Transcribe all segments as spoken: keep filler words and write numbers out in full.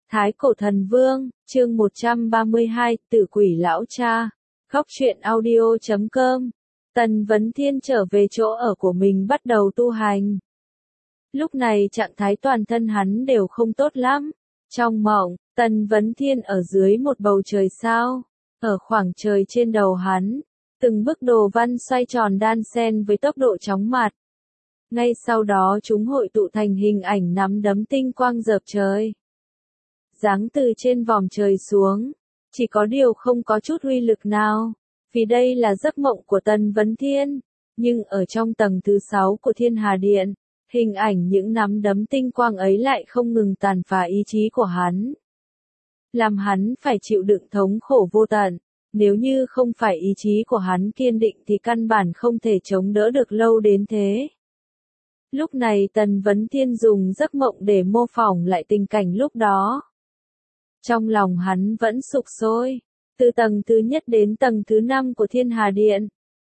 Thái Cổ Thần Vương, chương một trăm ba mươi hai, Tử Quỷ Lão Cha. Góc truyện audio chấm com. Tần Vấn Thiên trở về chỗ ở của mình bắt đầu tu hành. Lúc này trạng thái toàn thân hắn đều không tốt lắm. Trong mộng, Tần Vấn Thiên ở dưới một bầu trời sao. Ở khoảng trời trên đầu hắn, từng bức đồ văn xoay tròn đan xen với tốc độ chóng mặt. Ngay sau đó chúng hội tụ thành hình ảnh nắm đấm tinh quang rợp trời. Giáng từ trên vòm trời xuống, chỉ có điều không có chút uy lực nào, vì đây là giấc mộng của Tần Vấn Thiên, nhưng ở trong tầng thứ sáu của Thiên Hà Điện, hình ảnh những nắm đấm tinh quang ấy lại không ngừng tàn phá ý chí của hắn. Làm hắn phải chịu đựng thống khổ vô tận, nếu như không phải ý chí của hắn kiên định thì căn bản không thể chống đỡ được lâu đến thế. Lúc này Tần Vấn Thiên dùng giấc mộng để mô phỏng lại tình cảnh lúc đó. Trong lòng hắn vẫn sục sôi, từ tầng thứ nhất đến tầng thứ năm của Thiên Hà Điện.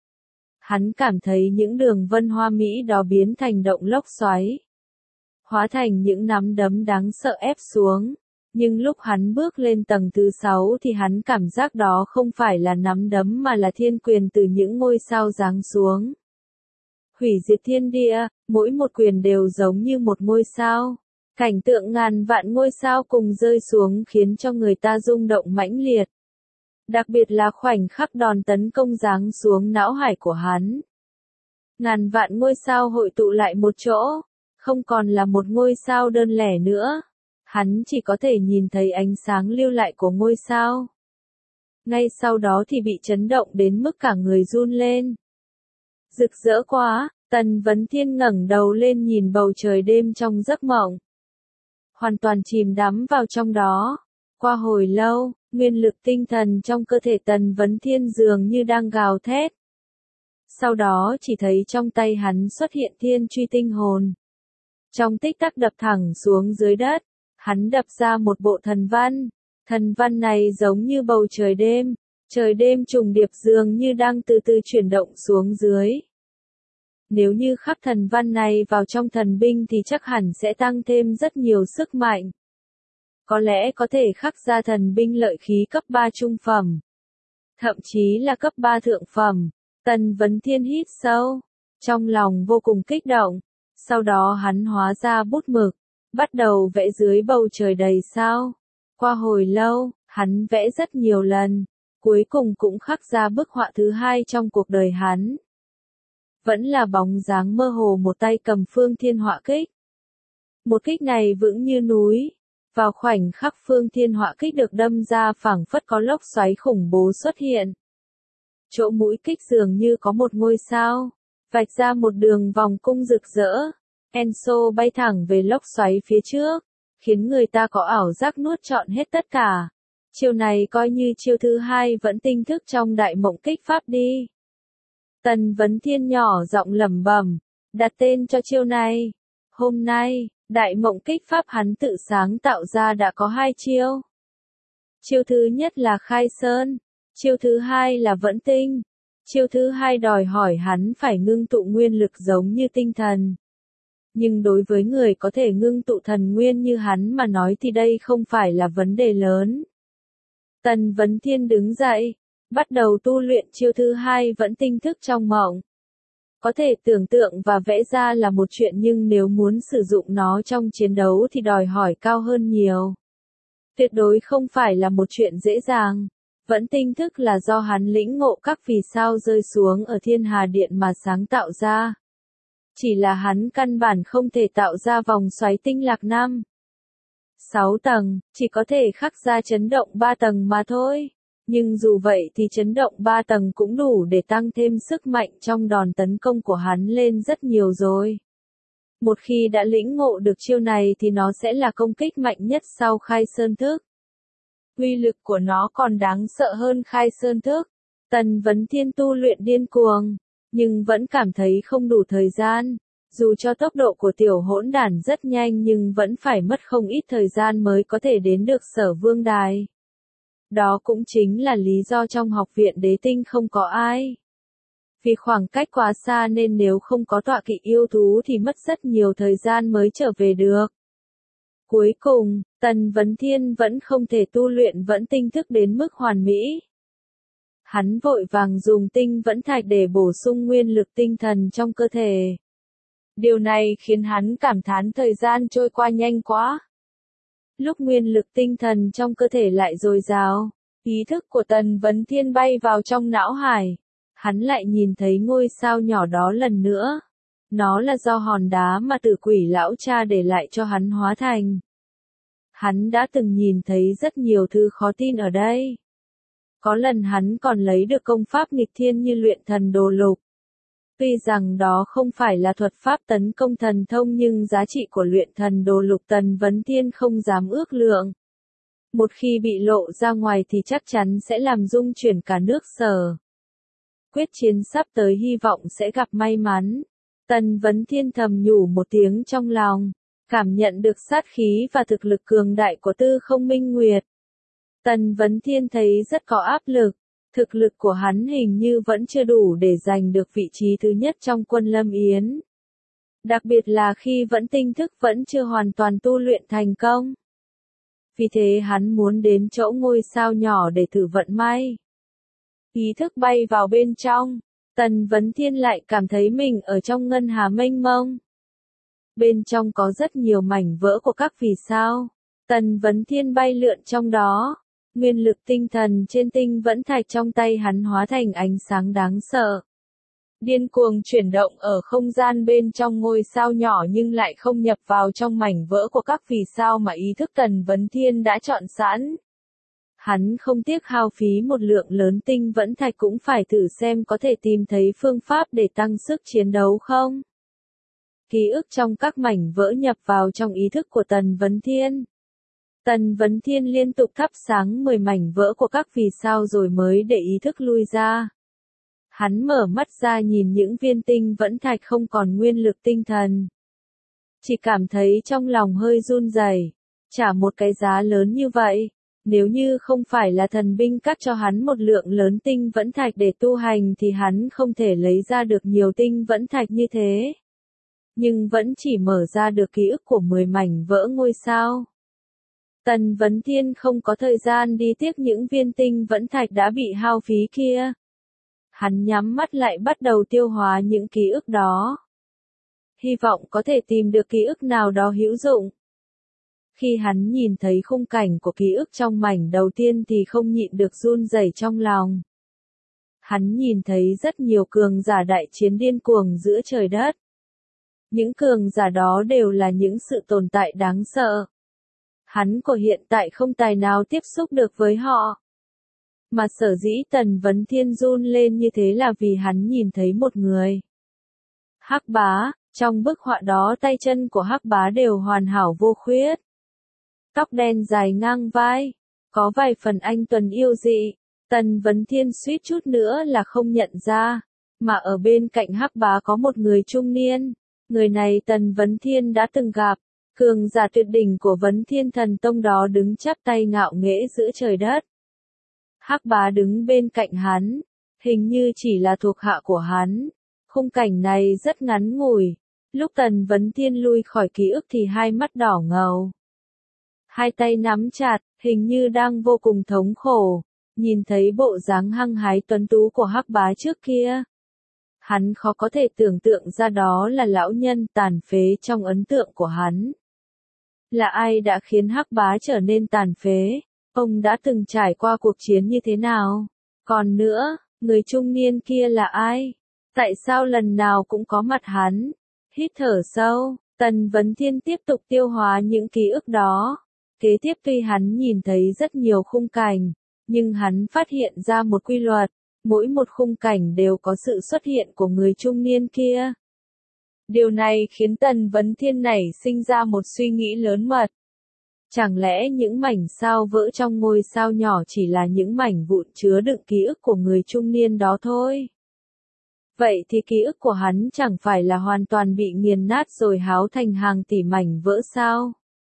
Hắn cảm thấy những đường vân hoa mỹ đó biến thành động lốc xoáy, hóa thành những nắm đấm đáng sợ ép xuống. Nhưng lúc hắn bước lên tầng thứ sáu thì hắn cảm giác đó không phải là nắm đấm mà là thiên quyền từ những ngôi sao giáng xuống. Hủy diệt thiên địa, mỗi một quyền đều giống như một ngôi sao. Cảnh tượng ngàn vạn ngôi sao cùng rơi xuống khiến cho người ta rung động mãnh liệt. Đặc biệt là khoảnh khắc đòn tấn công giáng xuống não hải của hắn. Ngàn vạn ngôi sao hội tụ lại một chỗ, không còn là một ngôi sao đơn lẻ nữa. Hắn chỉ có thể nhìn thấy ánh sáng lưu lại của ngôi sao. Ngay sau đó thì bị chấn động đến mức cả người run lên. Rực rỡ quá, Tần Vấn Thiên ngẩng đầu lên nhìn bầu trời đêm trong giấc mộng. Hoàn toàn chìm đắm vào trong đó. Qua hồi lâu, nguyên lực tinh thần trong cơ thể Tần Vấn Thiên dường như đang gào thét. Sau đó chỉ thấy trong tay hắn xuất hiện thiên truy tinh hồn. Trong tích tắc đập thẳng xuống dưới đất, hắn đập ra một bộ thần văn. Thần văn này giống như bầu trời đêm, trời đêm trùng điệp dường như đang từ từ chuyển động xuống dưới. Nếu như khắc thần văn này vào trong thần binh thì chắc hẳn sẽ tăng thêm rất nhiều sức mạnh. Có lẽ có thể khắc ra thần binh lợi khí cấp ba trung phẩm. Thậm chí là cấp ba thượng phẩm. Tần Vấn Thiên hít sâu. Trong lòng vô cùng kích động. Sau đó hắn hóa ra bút mực. Bắt đầu vẽ dưới bầu trời đầy sao. Qua hồi lâu, hắn vẽ rất nhiều lần. Cuối cùng cũng khắc ra bức họa thứ hai trong cuộc đời hắn. Vẫn là bóng dáng mơ hồ một tay cầm Phương Thiên Họa Kích. Một kích này vững như núi. Vào khoảnh khắc Phương Thiên Họa Kích được đâm ra phảng phất có lốc xoáy khủng bố xuất hiện. Chỗ mũi kích dường như có một ngôi sao, vạch ra một đường vòng cung rực rỡ. Enso bay thẳng về lốc xoáy phía trước, khiến người ta có ảo giác nuốt trọn hết tất cả. Chiêu này coi như chiêu thứ hai vẫn tinh thức trong đại mộng kích pháp đi. Tần Vấn Thiên nhỏ giọng lẩm bẩm, đặt tên cho chiêu này. Hôm nay, đại mộng kích pháp hắn tự sáng tạo ra đã có hai chiêu. Chiêu thứ nhất là khai sơn, chiêu thứ hai là vẫn tinh. Chiêu thứ hai đòi hỏi hắn phải ngưng tụ nguyên lực giống như tinh thần. Nhưng đối với người có thể ngưng tụ thần nguyên như hắn mà nói thì đây không phải là vấn đề lớn. Tần Vấn Thiên đứng dậy, bắt đầu tu luyện chiêu thứ hai vẫn tinh thức trong mộng. Có thể tưởng tượng và vẽ ra là một chuyện nhưng nếu muốn sử dụng nó trong chiến đấu thì đòi hỏi cao hơn nhiều. Tuyệt đối không phải là một chuyện dễ dàng. Vẫn tinh thức là do hắn lĩnh ngộ các vì sao rơi xuống ở Thiên Hà Điện mà sáng tạo ra. Chỉ là hắn căn bản không thể tạo ra vòng xoáy tinh lạc năm. Sáu tầng, chỉ có thể khắc ra chấn động ba tầng mà thôi. Nhưng dù vậy thì chấn động ba tầng cũng đủ để tăng thêm sức mạnh trong đòn tấn công của hắn lên rất nhiều rồi. Một khi đã lĩnh ngộ được chiêu này thì nó sẽ là công kích mạnh nhất sau khai sơn thức. Uy lực của nó còn đáng sợ hơn khai sơn thức. Tần Vấn Thiên tu luyện điên cuồng, nhưng vẫn cảm thấy không đủ thời gian. Dù cho tốc độ của tiểu hỗn đản rất nhanh nhưng vẫn phải mất không ít thời gian mới có thể đến được Sở Vương Đài. Đó cũng chính là lý do trong học viện đế tinh không có ai. Vì khoảng cách quá xa nên nếu không có tọa kỵ yêu thú thì mất rất nhiều thời gian mới trở về được. Cuối cùng, Tần Vấn Thiên vẫn không thể tu luyện vẫn tinh thức đến mức hoàn mỹ. Hắn vội vàng dùng tinh vẫn thạch để bổ sung nguyên lực tinh thần trong cơ thể. Điều này khiến hắn cảm thán thời gian trôi qua nhanh quá. Lúc nguyên lực tinh thần trong cơ thể lại dồi dào, ý thức của Tần Vấn Thiên bay vào trong não hải. Hắn lại nhìn thấy ngôi sao nhỏ đó lần nữa. Nó là do hòn đá mà Tử Quỷ lão cha để lại cho hắn hóa thành. Hắn đã từng nhìn thấy rất nhiều thứ khó tin ở đây. Có lần hắn còn lấy được công pháp nghịch thiên như luyện thần đồ lục. Tuy rằng đó không phải là thuật pháp tấn công thần thông nhưng giá trị của luyện thần đồ lục Tần Vấn Thiên không dám ước lượng. Một khi bị lộ ra ngoài thì chắc chắn sẽ làm rung chuyển cả nước Sở. Quyết chiến sắp tới hy vọng sẽ gặp may mắn. Tần Vấn Thiên thầm nhủ một tiếng trong lòng, cảm nhận được sát khí và thực lực cường đại của Tư Không Minh Nguyệt. Tần Vấn Thiên thấy rất có áp lực, thực lực của hắn hình như vẫn chưa đủ để giành được vị trí thứ nhất trong quân Lâm Yến. Đặc biệt là khi vẫn tinh thức vẫn chưa hoàn toàn tu luyện thành công. Vì thế hắn muốn đến chỗ ngôi sao nhỏ để thử vận may. Ý thức bay vào bên trong, Tần Vấn Thiên lại cảm thấy mình ở trong ngân hà mênh mông. Bên trong có rất nhiều mảnh vỡ của các vì sao. Tần Vấn Thiên bay lượn trong đó. Nguyên lực tinh thần trên tinh vẫn thạch trong tay hắn hóa thành ánh sáng đáng sợ. Điên cuồng chuyển động ở không gian bên trong ngôi sao nhỏ nhưng lại không nhập vào trong mảnh vỡ của các vì sao mà ý thức Tần Vấn Thiên đã chọn sẵn. Hắn không tiếc hao phí một lượng lớn tinh vẫn thạch cũng phải thử xem có thể tìm thấy phương pháp để tăng sức chiến đấu không. Ký ức trong các mảnh vỡ nhập vào trong ý thức của Tần Vấn Thiên. Tần Vấn Thiên liên tục thắp sáng mười mảnh vỡ của các vì sao rồi mới để ý thức lui ra. Hắn mở mắt ra nhìn những viên tinh vẫn thạch không còn nguyên lực tinh thần. Chỉ cảm thấy trong lòng hơi run rẩy. Trả một cái giá lớn như vậy, nếu như không phải là thần binh cắt cho hắn một lượng lớn tinh vẫn thạch để tu hành thì hắn không thể lấy ra được nhiều tinh vẫn thạch như thế. Nhưng vẫn chỉ mở ra được ký ức của mười mảnh vỡ ngôi sao. Tần Vấn Thiên không có thời gian đi tiếp những viên tinh vẫn thạch đã bị hao phí kia. Hắn nhắm mắt lại bắt đầu tiêu hóa những ký ức đó. Hy vọng có thể tìm được ký ức nào đó hữu dụng. Khi hắn nhìn thấy khung cảnh của ký ức trong mảnh đầu tiên thì không nhịn được run rẩy trong lòng. Hắn nhìn thấy rất nhiều cường giả đại chiến điên cuồng giữa trời đất. Những cường giả đó đều là những sự tồn tại đáng sợ. Hắn của hiện tại không tài nào tiếp xúc được với họ. Mà sở dĩ Tần Vấn Thiên run lên như thế là vì hắn nhìn thấy một người. Hắc Bá, trong bức họa đó tay chân của Hắc Bá đều hoàn hảo vô khuyết. Tóc đen dài ngang vai, có vài phần anh tuấn yêu dị. Tần Vấn Thiên suýt chút nữa là không nhận ra, mà ở bên cạnh Hắc Bá có một người trung niên. Người này Tần Vấn Thiên đã từng gặp. Cường giả tuyệt đỉnh của Vấn Thiên Thần Tông đó đứng chắp tay ngạo nghễ giữa trời đất. Hắc Bá đứng bên cạnh hắn, hình như chỉ là thuộc hạ của hắn. Khung cảnh này rất ngắn ngủi. Lúc Tần Vấn Thiên lui khỏi ký ức thì hai mắt đỏ ngầu. Hai tay nắm chặt, hình như đang vô cùng thống khổ. Nhìn thấy bộ dáng hăng hái tuấn tú của Hắc Bá trước kia. Hắn khó có thể tưởng tượng ra đó là lão nhân tàn phế trong ấn tượng của hắn. Là ai đã khiến Hắc Bá trở nên tàn phế? Ông đã từng trải qua cuộc chiến như thế nào? Còn nữa, người trung niên kia là ai? Tại sao lần nào cũng có mặt hắn? Hít thở sâu, Tần Vấn Thiên tiếp tục tiêu hóa những ký ức đó. Kế tiếp tuy hắn nhìn thấy rất nhiều khung cảnh, nhưng hắn phát hiện ra một quy luật. Mỗi một khung cảnh đều có sự xuất hiện của người trung niên kia. Điều này khiến Tần Vấn Thiên nảy sinh ra một suy nghĩ lớn mật. Chẳng lẽ những mảnh sao vỡ trong ngôi sao nhỏ chỉ là những mảnh vụn chứa đựng ký ức của người trung niên đó thôi? Vậy thì ký ức của hắn chẳng phải là hoàn toàn bị nghiền nát rồi háo thành hàng tỷ mảnh vỡ sao?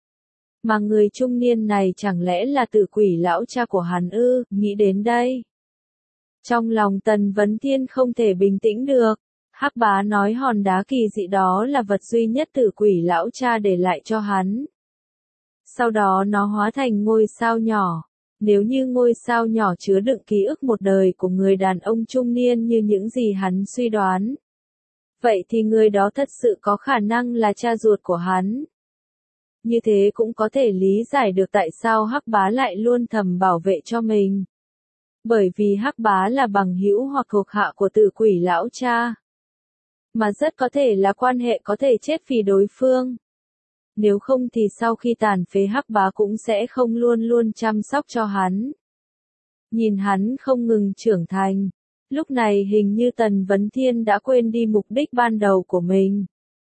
Mà người trung niên này chẳng lẽ là Tử Quỷ lão cha của hắn ư? Nghĩ đến đây, trong lòng Tần Vấn Thiên không thể bình tĩnh được. Hắc Bá nói hòn đá kỳ dị đó là vật duy nhất Tử Quỷ lão cha để lại cho hắn. Sau đó nó hóa thành ngôi sao nhỏ. Nếu như ngôi sao nhỏ chứa đựng ký ức một đời của người đàn ông trung niên như những gì hắn suy đoán, vậy thì người đó thật sự có khả năng là cha ruột của hắn. Như thế cũng có thể lý giải được tại sao Hắc Bá lại luôn thầm bảo vệ cho mình. Bởi vì Hắc Bá là bằng hữu hoặc thuộc hạ của Tử Quỷ lão cha, mà rất có thể là quan hệ có thể chết vì đối phương. Nếu không thì sau khi tàn phế Hắc Bá cũng sẽ không luôn luôn chăm sóc cho hắn. Nhìn hắn không ngừng trưởng thành, lúc này hình như Tần Vấn Thiên đã quên đi mục đích ban đầu của mình.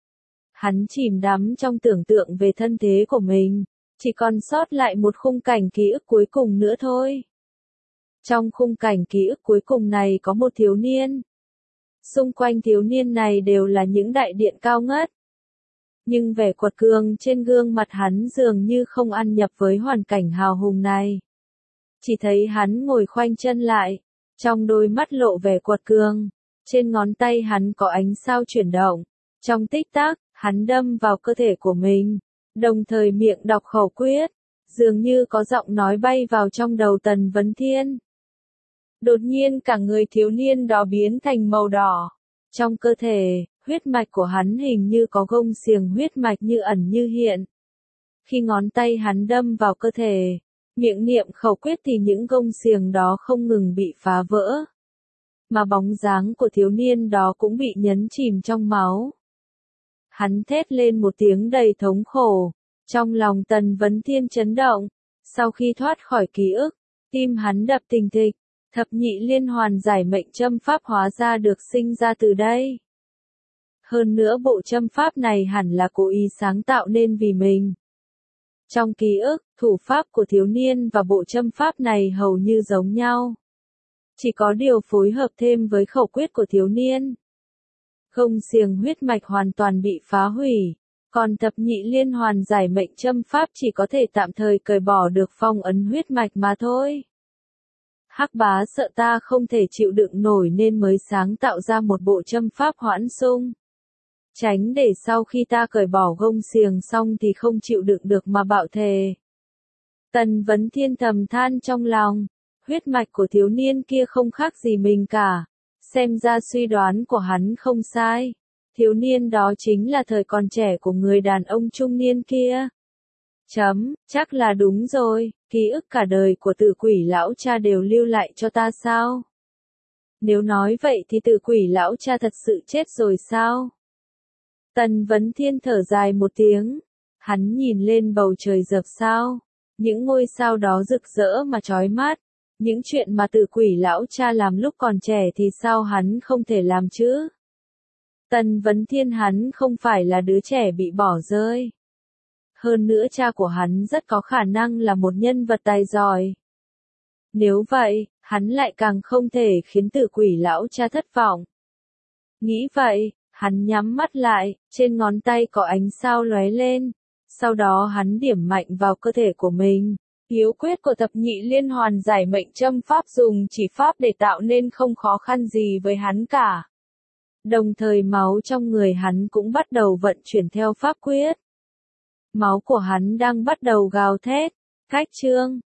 Hắn chìm đắm trong tưởng tượng về thân thế của mình, chỉ còn sót lại một khung cảnh ký ức cuối cùng nữa thôi. Trong khung cảnh ký ức cuối cùng này có một thiếu niên. Xung quanh thiếu niên này đều là những đại điện cao ngất. Nhưng vẻ quật cường trên gương mặt hắn dường như không ăn nhập với hoàn cảnh hào hùng này. Chỉ thấy hắn ngồi khoanh chân lại, trong đôi mắt lộ vẻ quật cường, trên ngón tay hắn có ánh sao chuyển động. Trong tích tắc, hắn đâm vào cơ thể của mình, đồng thời miệng đọc khẩu quyết, dường như có giọng nói bay vào trong đầu Tần Vấn Thiên. Đột nhiên cả người thiếu niên đó biến thành màu đỏ. Trong cơ thể, huyết mạch của hắn hình như có gông xiềng huyết mạch như ẩn như hiện. Khi ngón tay hắn đâm vào cơ thể, miệng niệm khẩu quyết thì những gông xiềng đó không ngừng bị phá vỡ. Mà bóng dáng của thiếu niên đó cũng bị nhấn chìm trong máu. Hắn thét lên một tiếng đầy thống khổ. Trong lòng Tần Vấn Thiên chấn động. Sau khi thoát khỏi ký ức, tim hắn đập thình thịch. Thập nhị liên hoàn giải mệnh châm pháp hóa ra được sinh ra từ đây. Hơn nữa bộ châm pháp này hẳn là cố ý sáng tạo nên vì mình. Trong ký ức, thủ pháp của thiếu niên và bộ châm pháp này hầu như giống nhau. Chỉ có điều phối hợp thêm với khẩu quyết của thiếu niên. Gông xiềng huyết mạch hoàn toàn bị phá hủy, còn thập nhị liên hoàn giải mệnh châm pháp chỉ có thể tạm thời cởi bỏ được phong ấn huyết mạch mà thôi. Hắc Bá sợ ta không thể chịu đựng nổi nên mới sáng tạo ra một bộ châm pháp hoãn xung. Tránh để sau khi ta cởi bỏ gông xiềng xong thì không chịu đựng được mà bạo thề. Tần Vấn Thiên thầm than trong lòng, huyết mạch của thiếu niên kia không khác gì mình cả. Xem ra suy đoán của hắn không sai. Thiếu niên đó chính là thời còn trẻ của người đàn ông trung niên kia. Chấm, chắc là đúng rồi, ký ức cả đời của Tử Quỷ lão cha đều lưu lại cho ta sao? Nếu nói vậy thì Tử Quỷ lão cha thật sự chết rồi sao? Tần Vấn Thiên thở dài một tiếng, hắn nhìn lên bầu trời rực sao, những ngôi sao đó rực rỡ mà chói mắt, những chuyện mà Tử Quỷ lão cha làm lúc còn trẻ thì sao hắn không thể làm chứ? Tần Vấn Thiên hắn không phải là đứa trẻ bị bỏ rơi. Hơn nữa cha của hắn rất có khả năng là một nhân vật tài giỏi. Nếu vậy, hắn lại càng không thể khiến Tử Quỷ lão cha thất vọng. Nghĩ vậy, hắn nhắm mắt lại, trên ngón tay có ánh sao lóe lên. Sau đó hắn điểm mạnh vào cơ thể của mình. Yếu quyết của thập nhị liên hoàn giải mệnh châm pháp dùng chỉ pháp để tạo nên không khó khăn gì với hắn cả. Đồng thời máu trong người hắn cũng bắt đầu vận chuyển theo pháp quyết. Máu của hắn đang bắt đầu gào thét, cách chương.